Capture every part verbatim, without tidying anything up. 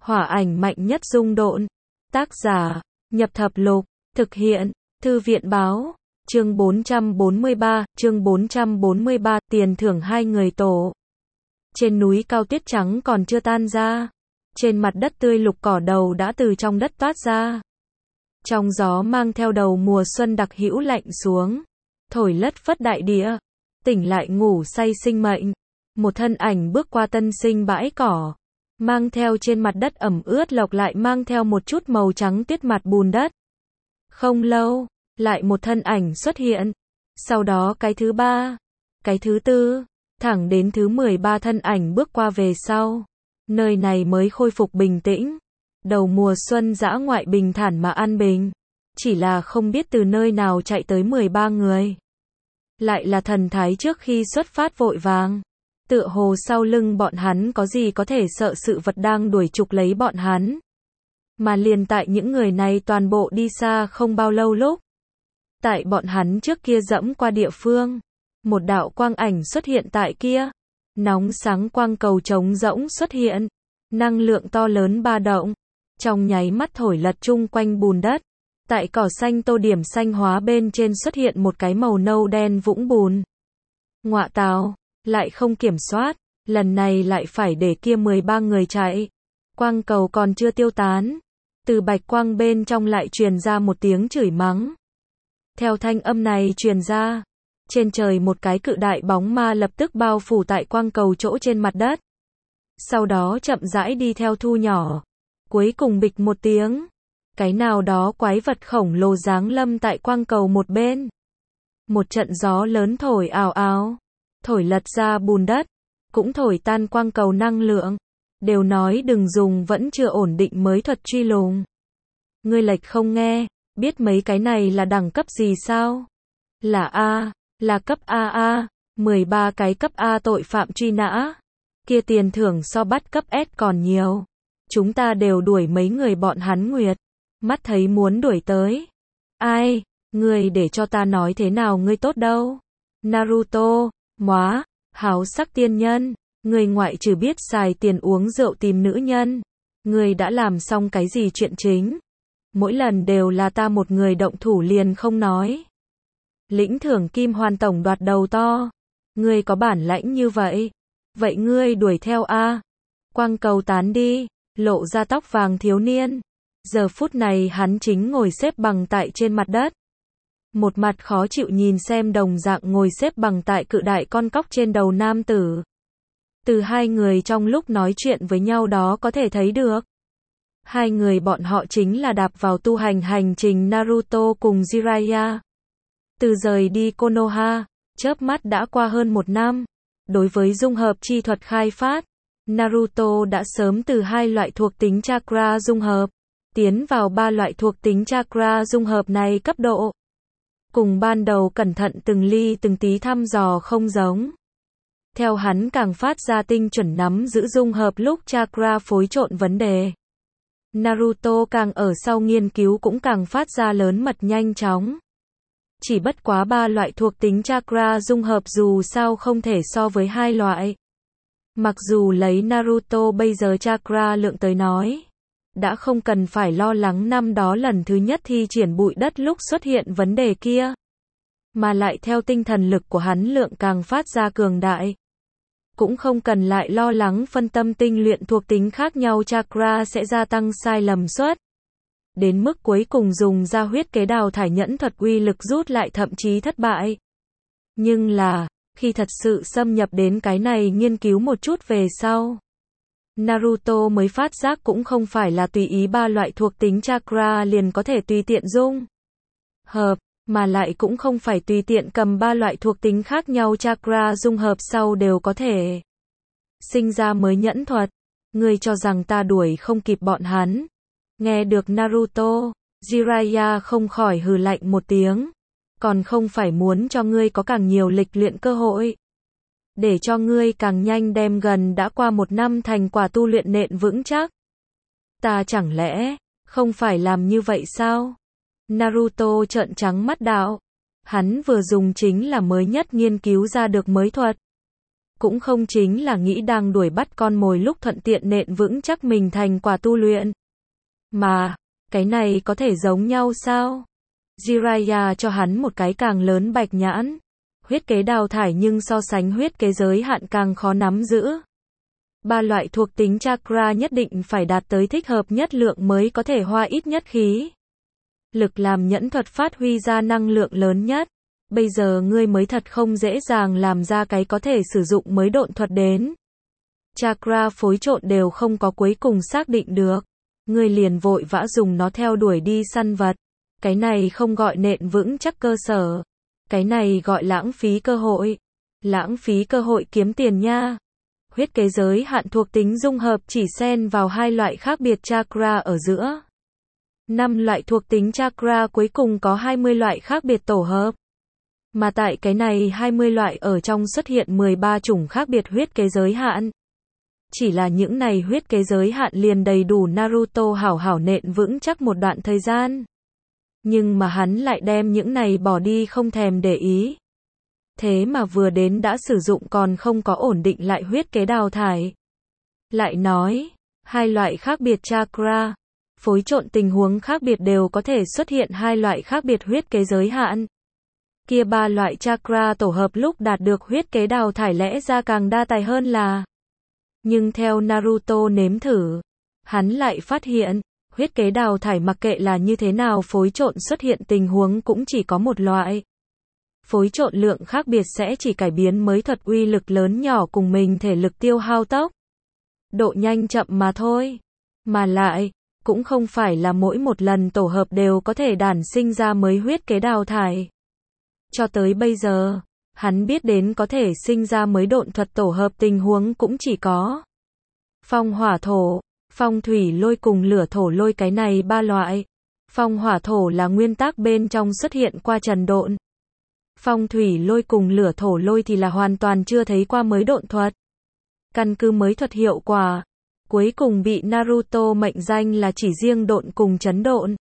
Hỏa ảnh mạnh nhất dung độn. Tác giả, Nhập Thập Lục. Thực hiện, Thư viện báo. Chương bốn trăm bốn mươi ba, chương bốn trăm bốn mươi ba, tiền thưởng hai người tổ. Trên núi cao tuyết trắng còn chưa tan ra. Trên mặt đất tươi lục cỏ đầu đã từ trong đất toát ra. Trong gió mang theo đầu mùa xuân đặc hữu lạnh xuống. Thổi lất phất đại địa. Tỉnh lại ngủ say sinh mệnh. Một thân ảnh bước qua tân sinh bãi cỏ. Mang theo trên mặt đất ẩm ướt lộc lại mang theo một chút màu trắng tuyết mặt bùn đất. Không lâu, lại một thân ảnh xuất hiện. Sau đó cái thứ ba, cái thứ tư, thẳng đến thứ mười ba thân ảnh bước qua về sau. Nơi này mới khôi phục bình tĩnh. Đầu mùa xuân dã ngoại bình thản mà an bình. Chỉ là không biết từ nơi nào chạy tới mười ba người. Lại là thần thái trước khi xuất phát vội vàng. Tựa hồ sau lưng bọn hắn có gì có thể sợ sự vật đang đuổi trục lấy bọn hắn. Mà liền tại những người này toàn bộ đi xa không bao lâu lúc. Tại bọn hắn trước kia dẫm qua địa phương. Một đạo quang ảnh xuất hiện tại kia. Nóng sáng quang cầu trống rỗng xuất hiện. Năng lượng to lớn ba động. Trong nháy mắt thổi lật chung quanh bùn đất. Tại cỏ xanh tô điểm xanh hóa bên trên xuất hiện một cái màu nâu đen vũng bùn. Ngọa tào, lại không kiểm soát. Lần này lại phải để kia mười ba người chạy. Quang cầu còn chưa tiêu tán. Từ bạch quang bên trong lại truyền ra một tiếng chửi mắng. Theo thanh âm này truyền ra. Trên trời một cái cự đại bóng ma lập tức bao phủ tại quang cầu chỗ trên mặt đất. Sau đó chậm rãi đi theo thu nhỏ. Cuối cùng bịch một tiếng. Cái nào đó quái vật khổng lồ giáng lâm tại quang cầu một bên. Một trận gió lớn thổi ào ào. Thổi lật ra bùn đất. Cũng thổi tan quang cầu năng lượng. Đều nói đừng dùng vẫn chưa ổn định mới thuật truy lùng. Ngươi lệch không nghe. Biết mấy cái này là đẳng cấp gì sao? Là A. Là cấp a a. mười ba cái cấp A tội phạm truy nã. Kia tiền thưởng so bắt cấp S còn nhiều. Chúng ta đều đuổi mấy người bọn hắn nguyệt. Mắt thấy muốn đuổi tới. Ai? Ngươi để cho ta nói thế nào ngươi tốt đâu? Naruto. Móa. Háo sắc tiên nhân. Ngươi ngoại trừ biết xài tiền uống rượu tìm nữ nhân. Ngươi đã làm xong cái gì chuyện chính? Mỗi lần đều là ta một người động thủ liền không nói. Lĩnh thưởng kim hoàn tổng đoạt đầu to. Ngươi có bản lãnh như vậy. Vậy ngươi đuổi theo a. Quang cầu tán đi. Lộ ra tóc vàng thiếu niên. Giờ phút này hắn chính ngồi xếp bằng tại trên mặt đất. Một mặt khó chịu nhìn xem đồng dạng ngồi xếp bằng tại cự đại con cóc trên đầu nam tử. Từ hai người trong lúc nói chuyện với nhau đó có thể thấy được. Hai người bọn họ chính là đạp vào tu hành hành trình Naruto cùng Jiraiya. Từ rời đi Konoha, chớp mắt đã qua hơn một năm. Đối với dung hợp chi thuật khai phát, Naruto đã sớm từ hai loại thuộc tính chakra dung hợp, tiến vào ba loại thuộc tính chakra dung hợp này cấp độ. Cùng ban đầu cẩn thận từng ly từng tí thăm dò không giống. Theo hắn càng phát ra tinh chuẩn nắm giữ dung hợp lúc chakra phối trộn vấn đề. Naruto càng ở sau nghiên cứu cũng càng phát ra lớn mật nhanh chóng. Chỉ bất quá ba loại thuộc tính chakra dung hợp dù sao không thể so với hai loại. Mặc dù lấy Naruto bây giờ chakra lượng tới nói, đã không cần phải lo lắng năm đó lần thứ nhất thi triển bụi đất lúc xuất hiện vấn đề kia. Mà lại theo tinh thần lực của hắn lượng càng phát ra cường đại. Cũng không cần lại lo lắng phân tâm tinh luyện thuộc tính khác nhau chakra sẽ gia tăng sai lầm suất. Đến mức cuối cùng dùng ra huyết kế đào thải nhẫn thuật uy lực rút lại thậm chí thất bại. Nhưng là, khi thật sự xâm nhập đến cái này nghiên cứu một chút về sau. Naruto mới phát giác cũng không phải là tùy ý ba loại thuộc tính chakra liền có thể tùy tiện dung hợp, mà lại cũng không phải tùy tiện cầm ba loại thuộc tính khác nhau chakra dung hợp sau đều có thể sinh ra mới nhẫn thuật. Ngươi cho rằng ta đuổi không kịp bọn hắn. Nghe được Naruto, Jiraiya không khỏi hừ lạnh một tiếng. Còn không phải muốn cho ngươi có càng nhiều lịch luyện cơ hội. Để cho ngươi càng nhanh đem gần đã qua một năm thành quả tu luyện nện vững chắc. Ta chẳng lẽ không phải làm như vậy sao? Naruto trợn trắng mắt đạo. Hắn vừa dùng chính là mới nhất nghiên cứu ra được mới thuật. cũng không chính là nghĩ đang đuổi bắt con mồi lúc thuận tiện nện vững chắc mình thành quả tu luyện. Mà, cái này có thể giống nhau sao? Jiraiya cho hắn một cái càng lớn bạch nhãn. Huyết kế đào thải nhưng so sánh huyết kế giới hạn càng khó nắm giữ. Ba loại thuộc tính chakra nhất định phải đạt tới thích hợp nhất lượng mới có thể hoa ít nhất khí lực làm nhẫn thuật phát huy ra năng lượng lớn nhất. Bây giờ ngươi mới thật không dễ dàng làm ra cái có thể sử dụng mới độn thuật đến. Chakra phối trộn đều không có cuối cùng xác định được. Ngươi liền vội vã dùng nó theo đuổi đi săn vật. Cái này không gọi nện vững chắc cơ sở. Cái này gọi lãng phí cơ hội. Lãng phí cơ hội kiếm tiền nha. Huyết kế giới hạn thuộc tính dung hợp chỉ xen vào hai loại khác biệt chakra ở giữa. Năm loại thuộc tính chakra cuối cùng có hai mươi loại khác biệt tổ hợp. Mà tại cái này hai mươi loại ở trong xuất hiện mười ba chủng khác biệt huyết kế giới hạn. Chỉ là những này huyết kế giới hạn liền đầy đủ Naruto hảo hảo nện vững chắc một đoạn thời gian. Nhưng mà hắn lại đem những này bỏ đi không thèm để ý. Thế mà vừa đến đã sử dụng còn không có ổn định lại huyết kế đào thải. Lại nói, hai loại khác biệt chakra, phối trộn tình huống khác biệt đều có thể xuất hiện hai loại khác biệt huyết kế giới hạn. Kia ba loại chakra tổ hợp lúc đạt được huyết kế đào thải lẽ ra càng đa tài hơn là. Nhưng theo Naruto nếm thử, hắn lại phát hiện, huyết kế đào thải mặc kệ là như thế nào phối trộn xuất hiện tình huống cũng chỉ có một loại. Phối trộn lượng khác biệt sẽ chỉ cải biến mới thuật uy lực lớn nhỏ cùng mình thể lực tiêu hao tốc. Độ nhanh chậm mà thôi. Mà lại, cũng không phải là mỗi một lần tổ hợp đều có thể đản sinh ra mới huyết kế đào thải. Cho tới bây giờ, hắn biết đến có thể sinh ra mới độn thuật tổ hợp tình huống cũng chỉ có phong hỏa thổ, phong thủy lôi cùng lửa thổ lôi cái này ba loại. Phong hỏa thổ là nguyên tắc bên trong xuất hiện qua trần độn. Phong thủy lôi cùng lửa thổ lôi thì là hoàn toàn chưa thấy qua mới độn thuật. Căn cứ mới thuật hiệu quả, cuối cùng bị Naruto mệnh danh là chỉ riêng độn cùng chấn độn.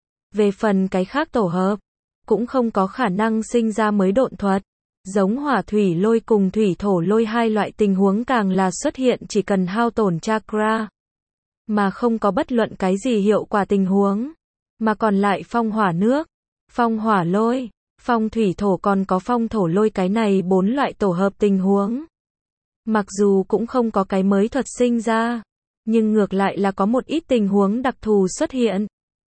Về phần cái khác tổ hợp, cũng không có khả năng sinh ra mới độn thuật. Giống hỏa thủy lôi cùng thủy thổ lôi hai loại tình huống càng là xuất hiện chỉ cần hao tổn chakra, mà không có bất luận cái gì hiệu quả tình huống. Mà còn lại phong hỏa nước, phong hỏa lôi, phong thủy thổ còn có phong thổ lôi cái này bốn loại tổ hợp tình huống. Mặc dù cũng không có cái mới thuật sinh ra, nhưng ngược lại là có một ít tình huống đặc thù xuất hiện.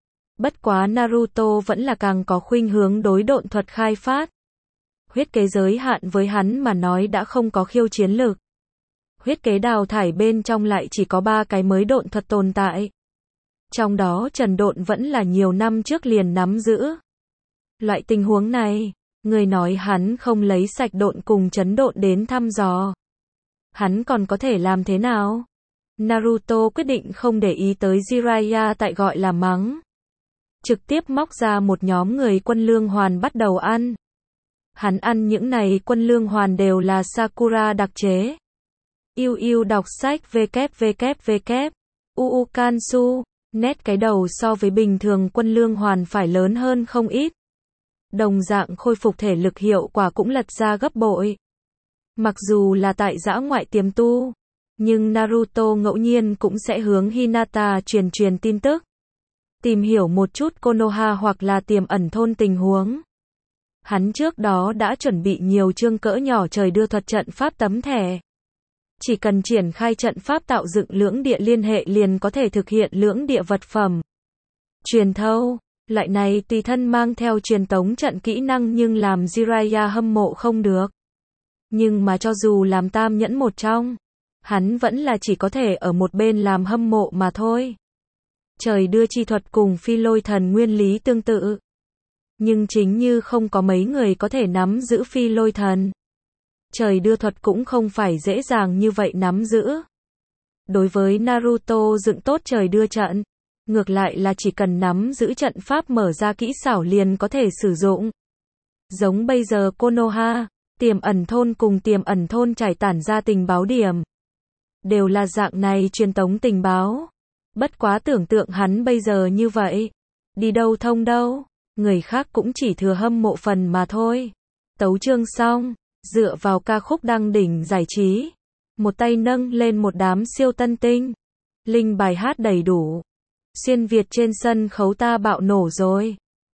Bất quá Naruto vẫn là càng có khuynh hướng đối độn thuật khai phát. Huyết kế giới hạn với hắn mà nói đã không có khiêu chiến lực. Huyết kế đào thải bên trong lại chỉ có ba cái mới độn thuật tồn tại. Trong đó trần độn vẫn là nhiều năm trước liền nắm giữ. Loại tình huống này, người nói hắn không lấy sạch độn cùng chấn độn đến thăm dò. Hắn còn có thể làm thế nào? Naruto quyết định không để ý tới Jiraiya tại gọi là mắng. Trực tiếp móc ra một nhóm người quân lương hoàn bắt đầu ăn. Hắn ăn những này quân lương hoàn đều là Sakura đặc chế. Yêu yêu đọc sách www. Uukansu, nét cái đầu so với bình thường quân lương hoàn phải lớn hơn không ít. Đồng dạng khôi phục thể lực hiệu quả cũng lật ra gấp bội. Mặc dù là tại dã ngoại tiềm tu, nhưng Naruto ngẫu nhiên cũng sẽ hướng Hinata truyền truyền tin tức. Tìm hiểu một chút Konoha hoặc là tiềm ẩn thôn tình huống. Hắn trước đó đã chuẩn bị nhiều chương cỡ nhỏ trời đưa thuật trận pháp tấm thẻ. Chỉ cần triển khai trận pháp tạo dựng lưỡng địa liên hệ liền có thể thực hiện lưỡng địa vật phẩm. Truyền thâu, loại này tùy thân mang theo truyền tống trận kỹ năng nhưng làm Jiraiya hâm mộ không được. Nhưng mà cho dù làm tam nhẫn một trong, hắn vẫn là chỉ có thể ở một bên làm hâm mộ mà thôi. Trời đưa chi thuật cùng phi lôi thần nguyên lý tương tự. Nhưng chính như không có mấy người có thể nắm giữ phi lôi thần. Trời đưa thuật cũng không phải dễ dàng như vậy nắm giữ. Đối với Naruto dựng tốt trời đưa trận, ngược lại là chỉ cần nắm giữ trận pháp mở ra kỹ xảo liền có thể sử dụng. Giống bây giờ Konoha, tiềm ẩn thôn cùng tiềm ẩn thôn trải tản ra tình báo điểm. Đều là dạng này truyền tống tình báo. Bất quá tưởng tượng hắn bây giờ như vậy. Đi đâu thông đâu, người khác cũng chỉ thừa hâm mộ phần mà thôi. Tấu chương xong. Dựa vào ca khúc đăng đỉnh giải trí, một tay nâng lên một đám siêu tân tinh. Linh bài hát đầy đủ. Xuyên Việt trên sân khấu ta bạo nổ rồi.